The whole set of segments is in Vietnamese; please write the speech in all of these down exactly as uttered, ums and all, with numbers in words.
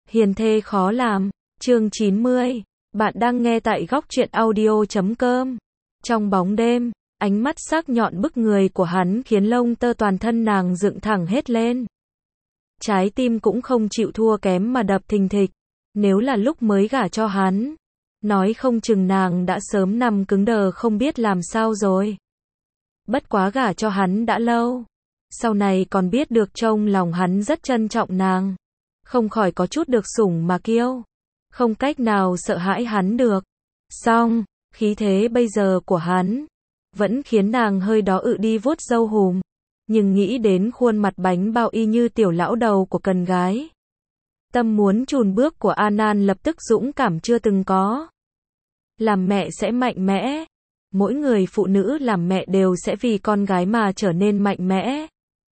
Hiền thê khó làm, chương chín mươi. Bạn đang nghe tại góc truyện audio chấm com. Trong bóng đêm, ánh mắt sắc nhọn bức người của hắn khiến lông tơ toàn thân nàng dựng thẳng hết lên. Trái tim cũng không chịu thua kém mà đập thình thịch. Nếu là lúc mới gả cho hắn, nói không chừng nàng đã sớm nằm cứng đờ không biết làm sao rồi. Bất quá gả cho hắn đã lâu, sau này còn biết được trong lòng hắn rất trân trọng nàng, không khỏi có chút được sủng mà kiêu, không cách nào sợ hãi hắn được. Song, khí thế bây giờ của hắn vẫn khiến nàng hơi đó ự đi vuốt râu hùm, nhưng nghĩ đến khuôn mặt bánh bao y như tiểu lão đầu của cần gái, tâm muốn chùn bước của An An lập tức dũng cảm chưa từng có. Làm mẹ sẽ mạnh mẽ, mỗi người phụ nữ làm mẹ đều sẽ vì con gái mà trở nên mạnh mẽ.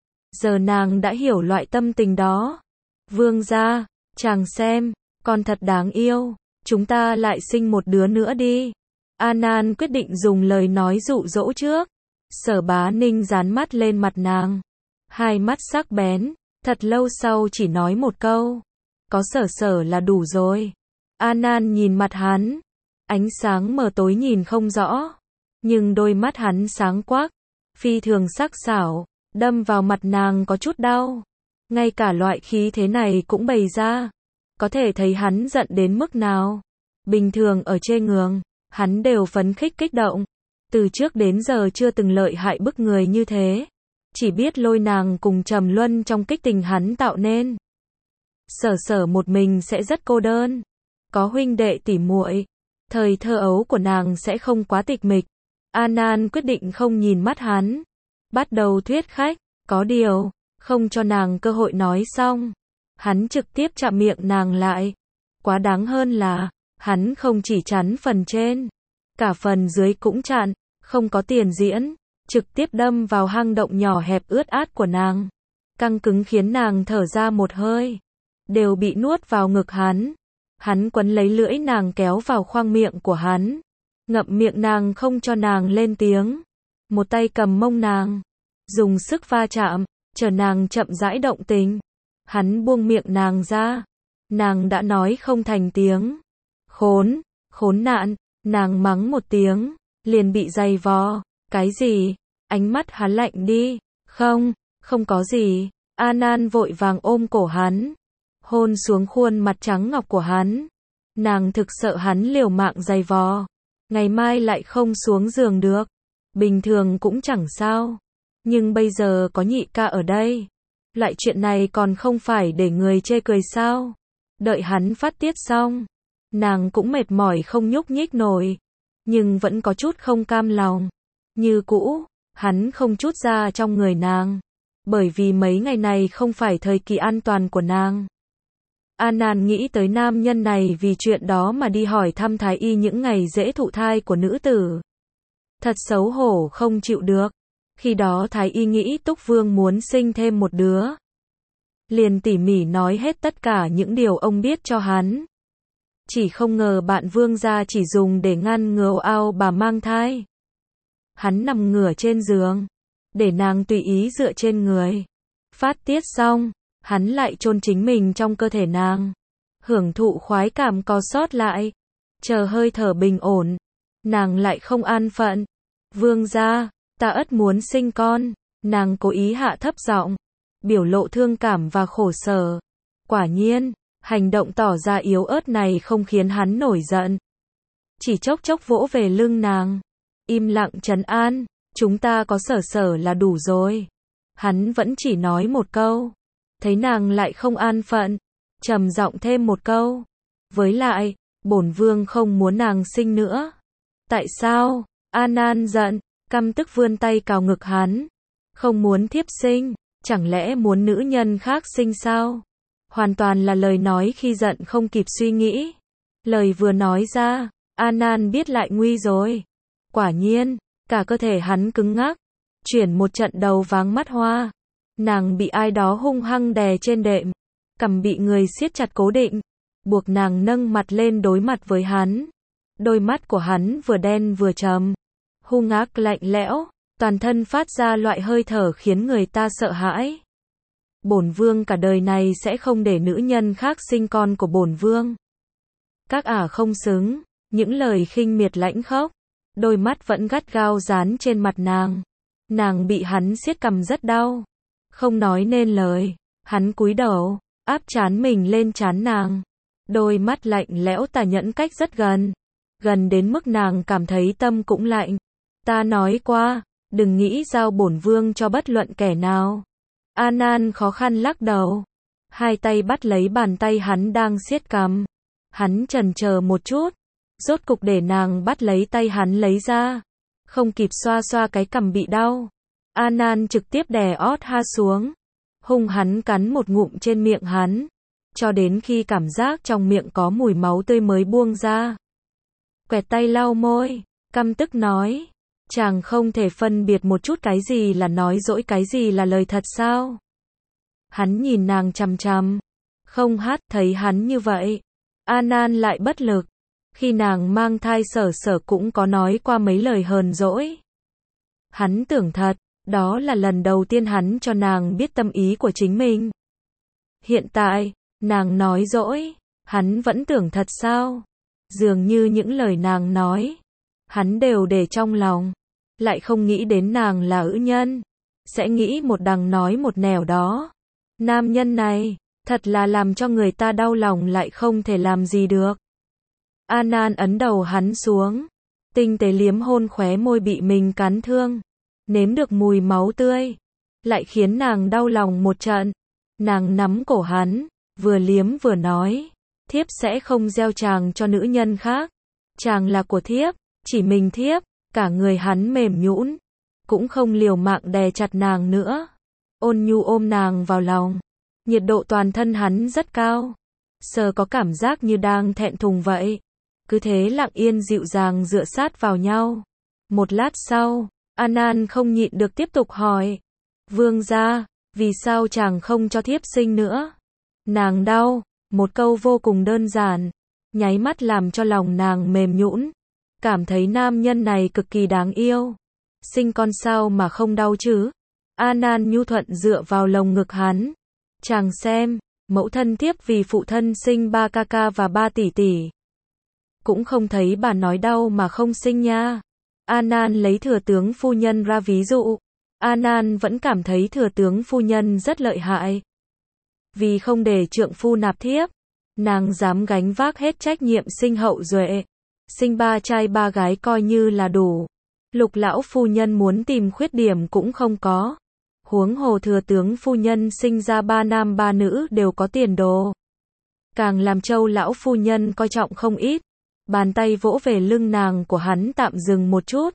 Giờ nàng đã hiểu loại tâm tình đó. Vương gia, chàng xem, con thật đáng yêu, chúng ta lại sinh một đứa nữa đi. An An quyết định dùng lời nói dụ dỗ trước. Sở Bá Ninh dán mắt lên mặt nàng, hai mắt sắc bén, thật lâu sau chỉ nói một câu, có Sở Sở là đủ rồi. An An nhìn mặt hắn, ánh sáng mờ tối nhìn không rõ, nhưng đôi mắt hắn sáng quắc, phi thường sắc sảo, đâm vào mặt nàng có chút đau. Ngay cả loại khí thế này cũng bày ra, có thể thấy hắn giận đến mức nào. Bình thường ở chê ngường, hắn đều phấn khích kích động, từ trước đến giờ chưa từng lợi hại bức người như thế, chỉ biết lôi nàng cùng trầm luân trong kích tình hắn tạo nên. Sở Sở một mình sẽ rất cô đơn, có huynh đệ tỉ muội, thời thơ ấu của nàng sẽ không quá tịch mịch. An An quyết định không nhìn mắt hắn, bắt đầu thuyết khách, có điều, không cho nàng cơ hội nói xong, hắn trực tiếp chạm miệng nàng lại. Quá đáng hơn là, hắn không chỉ chắn phần trên, cả phần dưới cũng chặn, không có tiền diễn, trực tiếp đâm vào hang động nhỏ hẹp ướt át của nàng, căng cứng khiến nàng thở ra một hơi, đều bị nuốt vào ngực hắn. Hắn quấn lấy lưỡi nàng kéo vào khoang miệng của hắn, ngậm miệng nàng không cho nàng lên tiếng, một tay cầm mông nàng, dùng sức va chạm, chờ nàng chậm rãi động tình. Hắn buông miệng nàng ra, nàng đã nói không thành tiếng. Khốn, khốn nạn, nàng mắng một tiếng, liền bị giày vò. Cái gì? Ánh mắt hắn lạnh đi. Không, không có gì. An An vội vàng ôm cổ hắn, hôn xuống khuôn mặt trắng ngọc của hắn. Nàng thực sợ hắn liều mạng giày vò, ngày mai lại không xuống giường được. Bình thường cũng chẳng sao, nhưng bây giờ có nhị ca ở đây, loại chuyện này còn không phải để người chê cười sao? Đợi hắn phát tiết xong, nàng cũng mệt mỏi không nhúc nhích nổi, nhưng vẫn có chút không cam lòng. Như cũ, hắn không trút ra trong người nàng, bởi vì mấy ngày này không phải thời kỳ an toàn của nàng. An An nghĩ tới nam nhân này vì chuyện đó mà đi hỏi thăm thái y những ngày dễ thụ thai của nữ tử. Thật xấu hổ không chịu được. Khi đó thái y nghĩ Túc Vương muốn sinh thêm một đứa, liền tỉ mỉ nói hết tất cả những điều ông biết cho hắn. Chỉ không ngờ bạn Vương gia chỉ dùng để ngăn ngừa ao bà mang thai. Hắn nằm ngửa trên giường, để nàng tùy ý dựa trên người. Phát tiết xong, hắn lại chôn chính mình trong cơ thể nàng, hưởng thụ khoái cảm co sót lại, chờ hơi thở bình ổn, nàng lại không an phận. Vương gia, ta ất muốn sinh con. Nàng cố ý hạ thấp giọng, biểu lộ thương cảm và khổ sở. Quả nhiên, hành động tỏ ra yếu ớt này không khiến hắn nổi giận, chỉ chốc chốc vỗ về lưng nàng, im lặng trấn an, chúng ta có Sở Sở là đủ rồi. Hắn vẫn chỉ nói một câu, thấy nàng lại không an phận, trầm giọng thêm một câu, với lại, bổn vương không muốn nàng sinh nữa. Tại sao? An An giận, căm tức vươn tay cào ngực hắn. Không muốn thiếp sinh, chẳng lẽ muốn nữ nhân khác sinh sao? Hoàn toàn là lời nói khi giận không kịp suy nghĩ. Lời vừa nói ra, An An biết lại nguy rồi. Quả nhiên, cả cơ thể hắn cứng ngắc, chuyển một trận đầu váng mắt hoa. Nàng bị ai đó hung hăng đè trên đệm, cằm bị người siết chặt cố định, buộc nàng nâng mặt lên đối mặt với hắn. Đôi mắt của hắn vừa đen vừa trầm, hung ác lạnh lẽo, toàn thân phát ra loại hơi thở khiến người ta sợ hãi. Bổn vương cả đời này sẽ không để nữ nhân khác sinh con của bổn vương. Các ả không xứng, những lời khinh miệt lãnh khốc, đôi mắt vẫn gắt gao dán trên mặt nàng. Nàng bị hắn siết cằm rất đau, không nói nên lời, hắn cúi đầu, áp trán mình lên trán nàng. Đôi mắt lạnh lẽo tà nhẫn cách rất gần, gần đến mức nàng cảm thấy tâm cũng lạnh. Ta nói qua, đừng nghĩ giao bổn vương cho bất luận kẻ nào. An An khó khăn lắc đầu, hai tay bắt lấy bàn tay hắn đang siết cằm. Hắn chần chờ một chút, rốt cục để nàng bắt lấy tay hắn lấy ra. Không kịp xoa xoa cái cằm bị đau, An An trực tiếp đè ót ha xuống, hung hắn cắn một ngụm trên miệng hắn, cho đến khi cảm giác trong miệng có mùi máu tươi mới buông ra. Quẹt tay lau môi, căm tức nói, chàng không thể phân biệt một chút cái gì là nói dỗi cái gì là lời thật sao? Hắn nhìn nàng chằm chằm, không hát, thấy hắn như vậy, An An lại bất lực. Khi nàng mang thai Sở Sở cũng có nói qua mấy lời hờn dỗi. Hắn tưởng thật, đó là lần đầu tiên hắn cho nàng biết tâm ý của chính mình. Hiện tại, nàng nói dỗi, hắn vẫn tưởng thật sao? Dường như những lời nàng nói, hắn đều để trong lòng, lại không nghĩ đến nàng là ữ nhân, sẽ nghĩ một đằng nói một nẻo đó. Nam nhân này, thật là làm cho người ta đau lòng lại không thể làm gì được. An An ấn đầu hắn xuống, tinh tế liếm hôn khóe môi bị mình cắn thương, nếm được mùi máu tươi, lại khiến nàng đau lòng một trận. Nàng nắm cổ hắn, vừa liếm vừa nói, thiếp sẽ không gieo chàng cho nữ nhân khác, chàng là của thiếp, chỉ mình thiếp. Cả người hắn mềm nhũn, cũng không liều mạng đè chặt nàng nữa, ôn nhu ôm nàng vào lòng. Nhiệt độ toàn thân hắn rất cao, sờ có cảm giác như đang thẹn thùng vậy. Cứ thế lặng yên dịu dàng dựa sát vào nhau. Một lát sau, An An không nhịn được tiếp tục hỏi, vương gia, vì sao chàng không cho thiếp sinh nữa? Nàng đau, một câu vô cùng đơn giản, nháy mắt làm cho lòng nàng mềm nhũn, cảm thấy nam nhân này cực kỳ đáng yêu. Sinh con sao mà không đau chứ? An An nhu thuận dựa vào lồng ngực hắn. Chàng xem, mẫu thân thiếp vì phụ thân sinh ba ca ca và ba tỷ tỷ, cũng không thấy bà nói đau mà không sinh nha. An An lấy thừa tướng phu nhân ra ví dụ. An An vẫn cảm thấy thừa tướng phu nhân rất lợi hại. Vì không để trượng phu nạp thiếp, nàng dám gánh vác hết trách nhiệm sinh hậu duệ. Sinh ba trai ba gái coi như là đủ. Lục lão phu nhân muốn tìm khuyết điểm cũng không có. Huống hồ thừa tướng phu nhân sinh ra ba nam ba nữ đều có tiền đồ. Càng làm Châu lão phu nhân coi trọng không ít. Bàn tay vỗ về lưng nàng của hắn tạm dừng một chút.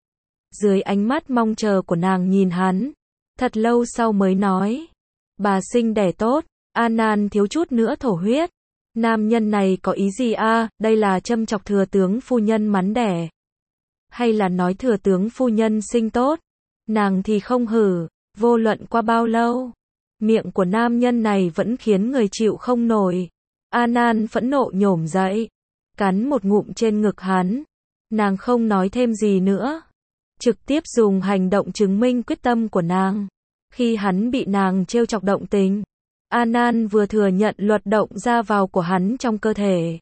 Dưới ánh mắt mong chờ của nàng nhìn hắn, thật lâu sau mới nói, bà sinh đẻ tốt. An An thiếu chút nữa thổ huyết. Nam nhân này có ý gì a? À, đây là châm chọc thừa tướng phu nhân mắn đẻ, hay là nói thừa tướng phu nhân sinh tốt? Nàng thì không hử, vô luận qua bao lâu, miệng của nam nhân này vẫn khiến người chịu không nổi. An An phẫn nộ nhổm dậy, cắn một ngụm trên ngực hắn. Nàng không nói thêm gì nữa, trực tiếp dùng hành động chứng minh quyết tâm của nàng. Khi hắn bị nàng trêu chọc động tình, An An vừa thừa nhận luật động ra vào của hắn trong cơ thể,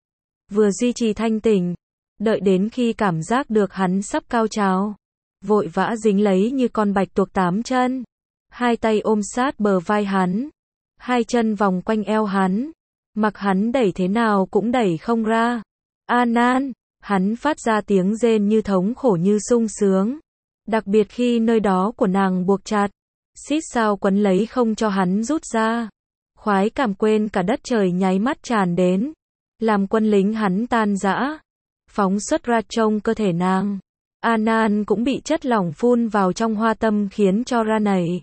vừa duy trì thanh tỉnh. Đợi đến khi cảm giác được hắn sắp cao trào, vội vã dính lấy như con bạch tuộc tám chân, hai tay ôm sát bờ vai hắn, hai chân vòng quanh eo hắn, mặc hắn đẩy thế nào cũng đẩy không ra. An An, hắn phát ra tiếng rên như thống khổ như sung sướng, đặc biệt khi nơi đó của nàng buộc chặt, xít sao quấn lấy không cho hắn rút ra. Khoái cảm quên cả đất trời nháy mắt tràn đến, làm quân lính hắn tan rã, phóng xuất ra trong cơ thể nàng. An An cũng bị chất lỏng phun vào trong hoa tâm khiến cho ra nảy.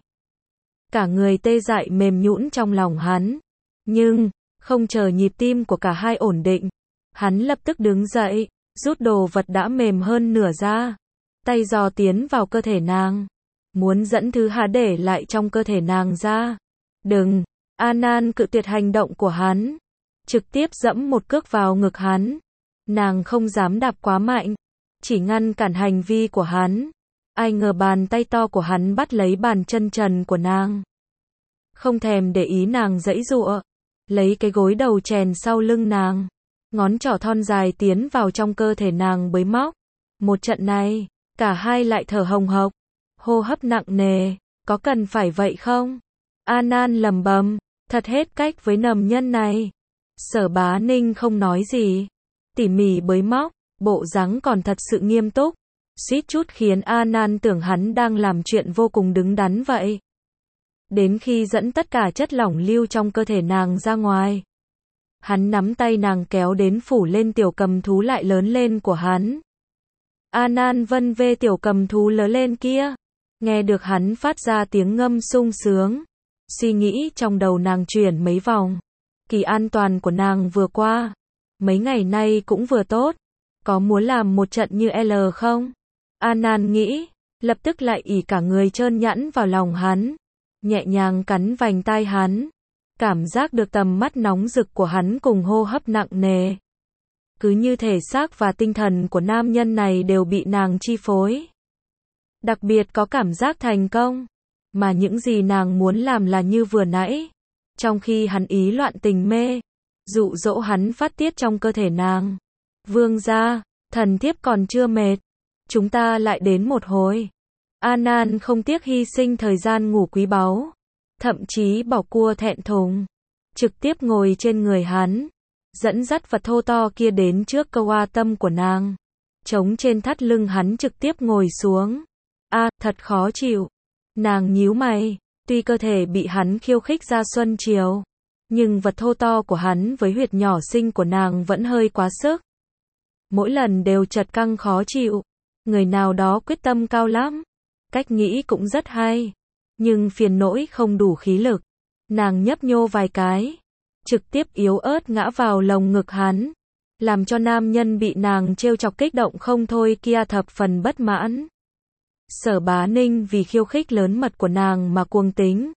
Cả người tê dại mềm nhũn trong lòng hắn. Nhưng, không chờ nhịp tim của cả hai ổn định, hắn lập tức đứng dậy, rút đồ vật đã mềm hơn nửa ra, tay dò tiến vào cơ thể nàng, muốn dẫn thứ hạ để lại trong cơ thể nàng ra. Đừng! An An cự tuyệt hành động của hắn, trực tiếp dẫm một cước vào ngực hắn. Nàng không dám đạp quá mạnh, chỉ ngăn cản hành vi của hắn. Ai ngờ bàn tay to của hắn bắt lấy bàn chân trần của nàng. không thèm để ý nàng giãy giụa, lấy cái gối đầu chèn sau lưng nàng, ngón trỏ thon dài tiến vào trong cơ thể nàng bới móc. Một trận này, cả hai lại thở hồng hộc, hô hấp nặng nề, có cần phải vậy không? An An lầm bầm, thật hết cách với nầm nhân này. Sở Bá Ninh không nói gì, tỉ mỉ bới móc, bộ dáng còn thật sự nghiêm túc, suýt chút khiến An An tưởng hắn đang làm chuyện vô cùng đứng đắn vậy. Đến khi dẫn tất cả chất lỏng lưu trong cơ thể nàng ra ngoài, hắn nắm tay nàng kéo đến phủ lên tiểu cầm thú lại lớn lên của hắn. An An vân vê tiểu cầm thú lớn lên kia, nghe được hắn phát ra tiếng ngâm sung sướng, suy nghĩ trong đầu nàng chuyển mấy vòng. Kỳ an toàn của nàng vừa qua, mấy ngày nay cũng vừa tốt, có muốn làm một trận như L không? An An nghĩ, lập tức lại ỉ cả người trơn nhẵn vào lòng hắn, nhẹ nhàng cắn vành tai hắn, cảm giác được tầm mắt nóng rực của hắn cùng hô hấp nặng nề. Cứ như thể xác và tinh thần của nam nhân này đều bị nàng chi phối. Đặc biệt có cảm giác thành công, mà những gì nàng muốn làm là như vừa nãy, trong khi hắn ý loạn tình mê, dụ dỗ hắn phát tiết trong cơ thể nàng. Vương gia, thần thiếp còn chưa mệt, chúng ta lại đến một hồi. An An không tiếc hy sinh thời gian ngủ quý báu, thậm chí bỏ cua thẹn thùng, trực tiếp ngồi trên người hắn, dẫn dắt vật thô to kia đến trước cơ oa tâm của nàng, chống trên thắt lưng hắn trực tiếp ngồi xuống. A, à, thật khó chịu. Nàng nhíu mày, tuy cơ thể bị hắn khiêu khích ra xuân chiều, nhưng vật thô to của hắn với huyệt nhỏ xinh của nàng vẫn hơi quá sức. Mỗi lần đều chật căng khó chịu, người nào đó quyết tâm cao lắm, cách nghĩ cũng rất hay, nhưng phiền nỗi không đủ khí lực. Nàng nhấp nhô vài cái, trực tiếp yếu ớt ngã vào lồng ngực hắn, làm cho nam nhân bị nàng trêu chọc kích động không thôi kia thập phần bất mãn. Sở Bá Ninh vì khiêu khích lớn mật của nàng mà cuồng tính.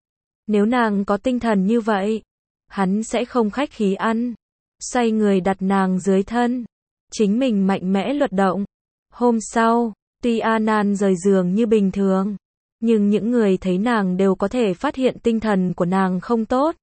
Nếu nàng có tinh thần như vậy, hắn sẽ không khách khí ăn, xoay người đặt nàng dưới thân, chính mình mạnh mẽ luật động. Hôm sau, tuy An An rời giường như bình thường, nhưng những người thấy nàng đều có thể phát hiện tinh thần của nàng không tốt.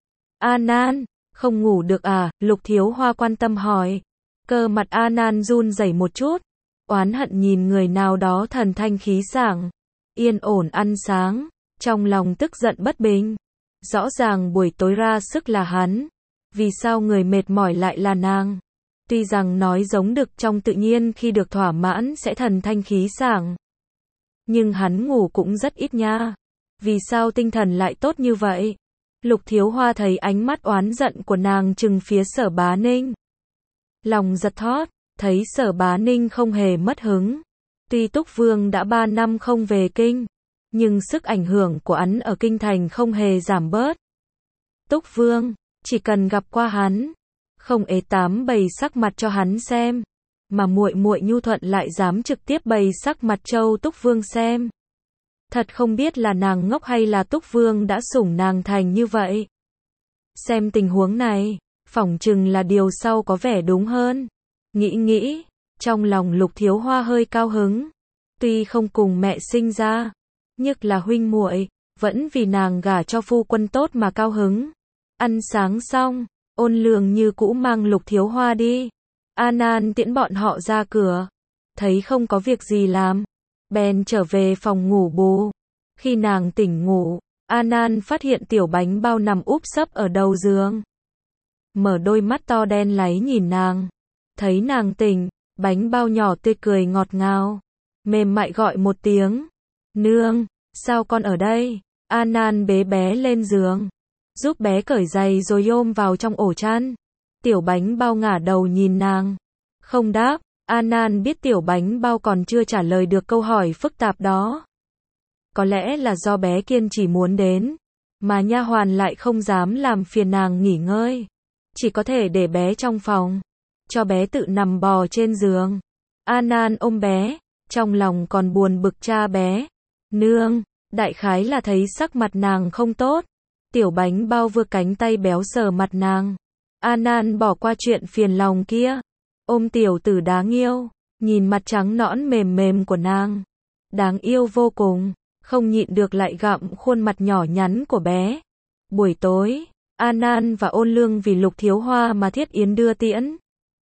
An An, không ngủ được à? Lục Thiếu Hoa quan tâm hỏi. Cơ mặt An An run rẩy một chút, oán hận nhìn người nào đó thần thanh khí sảng, yên ổn ăn sáng, trong lòng tức giận bất bình. Rõ ràng buổi tối ra sức là hắn, vì sao người mệt mỏi lại là nàng? Tuy rằng nói giống được trong tự nhiên khi được thỏa mãn sẽ thần thanh khí sảng, nhưng hắn ngủ cũng rất ít nha. Vì sao tinh thần lại tốt như vậy? Lục Thiếu Hoa thấy ánh mắt oán giận của nàng trừng phía Sở Bá Ninh, lòng giật thót, thấy Sở Bá Ninh không hề mất hứng. Tuy Túc Vương đã ba năm không về kinh, nhưng sức ảnh hưởng của hắn ở kinh thành không hề giảm bớt. Túc Vương, chỉ cần gặp qua hắn, không ế tám bày sắc mặt cho hắn xem, mà muội muội nhu thuận lại dám trực tiếp bày sắc mặt Châu Túc Vương xem. Thật không biết là nàng ngốc hay là Túc Vương đã sủng nàng thành như vậy. Xem tình huống này, phỏng chừng là điều sau có vẻ đúng hơn. Nghĩ nghĩ, trong lòng Lục Thiếu Hoa hơi cao hứng. Tuy không cùng mẹ sinh ra, nhưng là huynh muội, vẫn vì nàng gả cho phu quân tốt mà cao hứng. Ăn sáng xong, Ôn Lương như cũ mang Lục Thiếu Hoa đi. An An tiễn bọn họ ra cửa, thấy không có việc gì làm, bèn trở về phòng ngủ bù. Khi nàng tỉnh ngủ, An An phát hiện tiểu bánh bao nằm úp sấp ở đầu giường. Mở đôi mắt to đen láy nhìn nàng, thấy nàng tỉnh, bánh bao nhỏ tươi cười ngọt ngào, mềm mại gọi một tiếng. Nương, sao con ở đây? An An bế bé lên giường, giúp bé cởi giày rồi ôm vào trong ổ chăn. Tiểu bánh bao ngả đầu nhìn nàng, không đáp. An An biết tiểu bánh bao còn chưa trả lời được câu hỏi phức tạp đó. Có lẽ là do bé kiên chỉ muốn đến, mà nha hoàn lại không dám làm phiền nàng nghỉ ngơi, chỉ có thể để bé trong phòng, cho bé tự nằm bò trên giường. An An ôm bé, trong lòng còn buồn bực cha bé. Nương, đại khái là thấy sắc mặt nàng không tốt. Tiểu bánh bao vươn cánh tay béo sờ mặt nàng. An An bỏ qua chuyện phiền lòng kia, ôm tiểu tử đáng yêu, nhìn mặt trắng nõn mềm mềm của nàng, đáng yêu vô cùng. không nhịn được lại gặm khuôn mặt nhỏ nhắn của bé. Buổi tối, An An và Ôn Lương vì Lục Thiếu Hoa mà thiết yến đưa tiễn.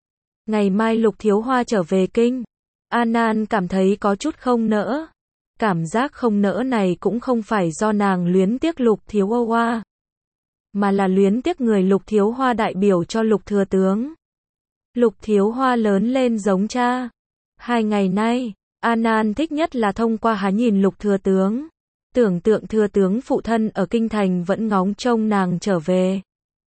Ngày mai Lục Thiếu Hoa trở về kinh, An An cảm thấy có chút không nỡ. Cảm giác không nỡ này cũng không phải do nàng luyến tiếc Lục Thiếu Hoa, mà là luyến tiếc người Lục Thiếu Hoa đại biểu cho Lục thừa tướng. Lục Thiếu Hoa lớn lên giống cha. Hai ngày nay, An An thích nhất là thông qua hắn nhìn Lục thừa tướng. Tưởng tượng thừa tướng phụ thân ở kinh thành vẫn ngóng trông nàng trở về.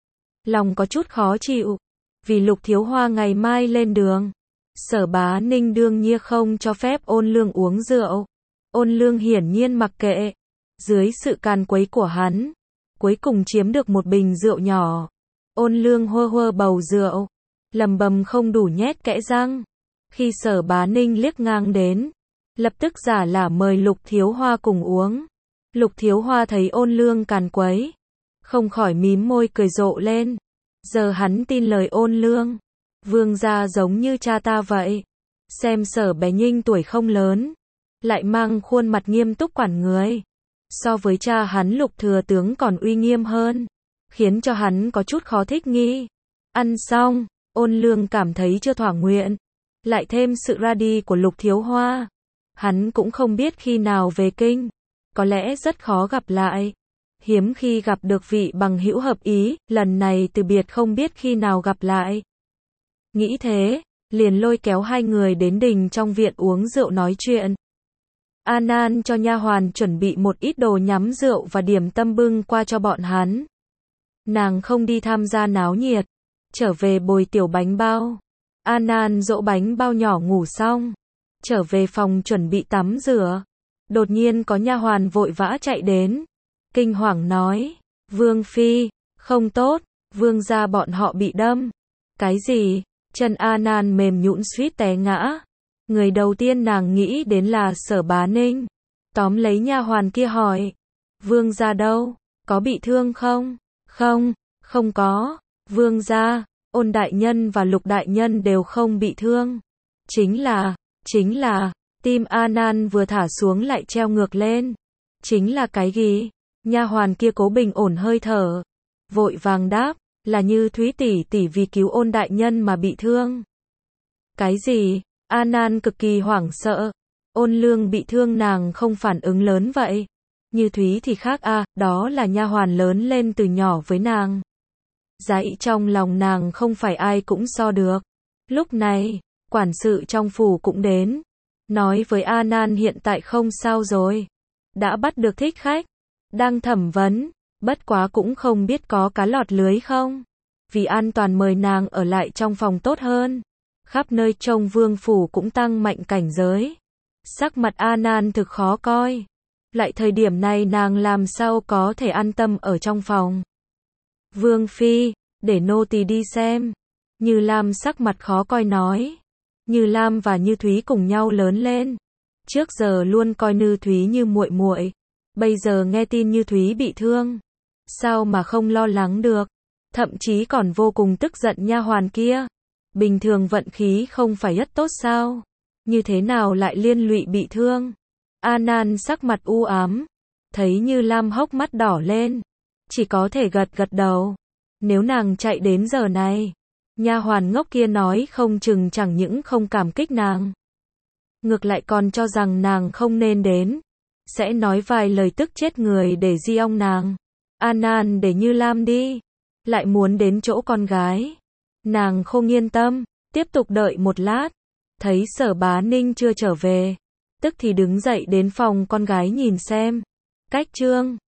Lòng có chút khó chịu, vì Lục Thiếu Hoa ngày mai lên đường. Sở Bá Ninh đương nhiên không cho phép Ôn Lương uống rượu. Ôn Lương hiển nhiên mặc kệ. Dưới sự can quấy của hắn, cuối cùng chiếm được một bình rượu nhỏ. Ôn Lương hơ hơ bầu rượu, lầm bầm không đủ nhét kẽ răng. Khi Sở Bá Ninh liếc ngang đến, lập tức giả lả mời Lục Thiếu Hoa cùng uống. Lục Thiếu Hoa thấy Ôn Lương càn quấy, không khỏi mím môi cười rộ lên. Giờ hắn tin lời Ôn Lương. Vương gia giống như cha ta vậy. Xem Sở bé Nhinh tuổi không lớn, lại mang khuôn mặt nghiêm túc quản người. So với cha hắn Lục thừa tướng còn uy nghiêm hơn, khiến cho hắn có chút khó thích nghi. Ăn xong, Ôn Lương cảm thấy chưa thỏa nguyện, lại thêm sự ra đi của Lục Thiếu Hoa. Hắn cũng không biết khi nào về kinh, có lẽ rất khó gặp lại. Hiếm khi gặp được vị bằng hữu hợp ý, lần này từ biệt không biết khi nào gặp lại. Nghĩ thế, liền lôi kéo hai người đến đình trong viện uống rượu nói chuyện. An An cho nha hoàn chuẩn bị một ít đồ nhắm rượu và điểm tâm bưng qua cho bọn hắn. Nàng không đi tham gia náo nhiệt, trở về bồi tiểu bánh bao. An An dỗ bánh bao nhỏ ngủ xong, trở về phòng chuẩn bị tắm rửa. Đột nhiên có nha hoàn vội vã chạy đến, kinh hoàng nói: Vương phi, không tốt, vương gia bọn họ bị đâm. Cái gì? Chân An An mềm nhũn suýt té ngã. Người đầu tiên nàng nghĩ đến là Sở Bá Ninh. Tóm lấy nha hoàn kia hỏi: Vương gia đâu? Có bị thương không? Không, không có. Vương gia, Ôn đại nhân và Lục đại nhân đều không bị thương. Chính là, chính là, tim An An vừa thả xuống lại treo ngược lên. Chính là cái gì? Nha hoàn kia cố bình ổn hơi thở, vội vàng đáp, là Như Thúy tỷ tỷ vì cứu Ôn đại nhân mà bị thương. Cái gì? An An cực kỳ hoảng sợ. Ôn Lương bị thương nàng không phản ứng lớn vậy. Như Thúy thì khác a, à, đó là nha hoàn lớn lên từ nhỏ với nàng. Dãy trong lòng nàng không phải ai cũng so được. Lúc này, quản sự trong phủ cũng đến, nói với An An hiện tại không sao rồi, đã bắt được thích khách, đang thẩm vấn, bất quá cũng không biết có cá lọt lưới không. Vì an toàn mời nàng ở lại trong phòng tốt hơn. Khắp nơi trong vương phủ cũng tăng mạnh cảnh giới. Sắc mặt An An thực khó coi. Lại thời điểm này nàng làm sao có thể an tâm ở trong phòng. Vương phi, để nô tỳ đi xem. Như Lam sắc mặt khó coi nói. Như Lam và Như Thúy cùng nhau lớn lên. Trước giờ luôn coi Như Thúy như muội muội. Bây giờ nghe tin Như Thúy bị thương, sao mà không lo lắng được. Thậm chí còn vô cùng tức giận nha hoàn kia. Bình thường vận khí không phải rất tốt sao? Như thế nào lại liên lụy bị thương? An An sắc mặt u ám, thấy Như Lam hốc mắt đỏ lên, chỉ có thể gật gật đầu. Nếu nàng chạy đến giờ này, nha hoàn ngốc kia nói không chừng chẳng những không cảm kích nàng, ngược lại còn cho rằng nàng không nên đến, sẽ nói vài lời tức chết người để di ong nàng. An An để Như Lam đi, lại muốn đến chỗ con gái. Nàng không yên tâm, tiếp tục đợi một lát, thấy Sở Bá Ninh chưa trở về, tức thì đứng dậy đến phòng con gái nhìn xem. Cách trương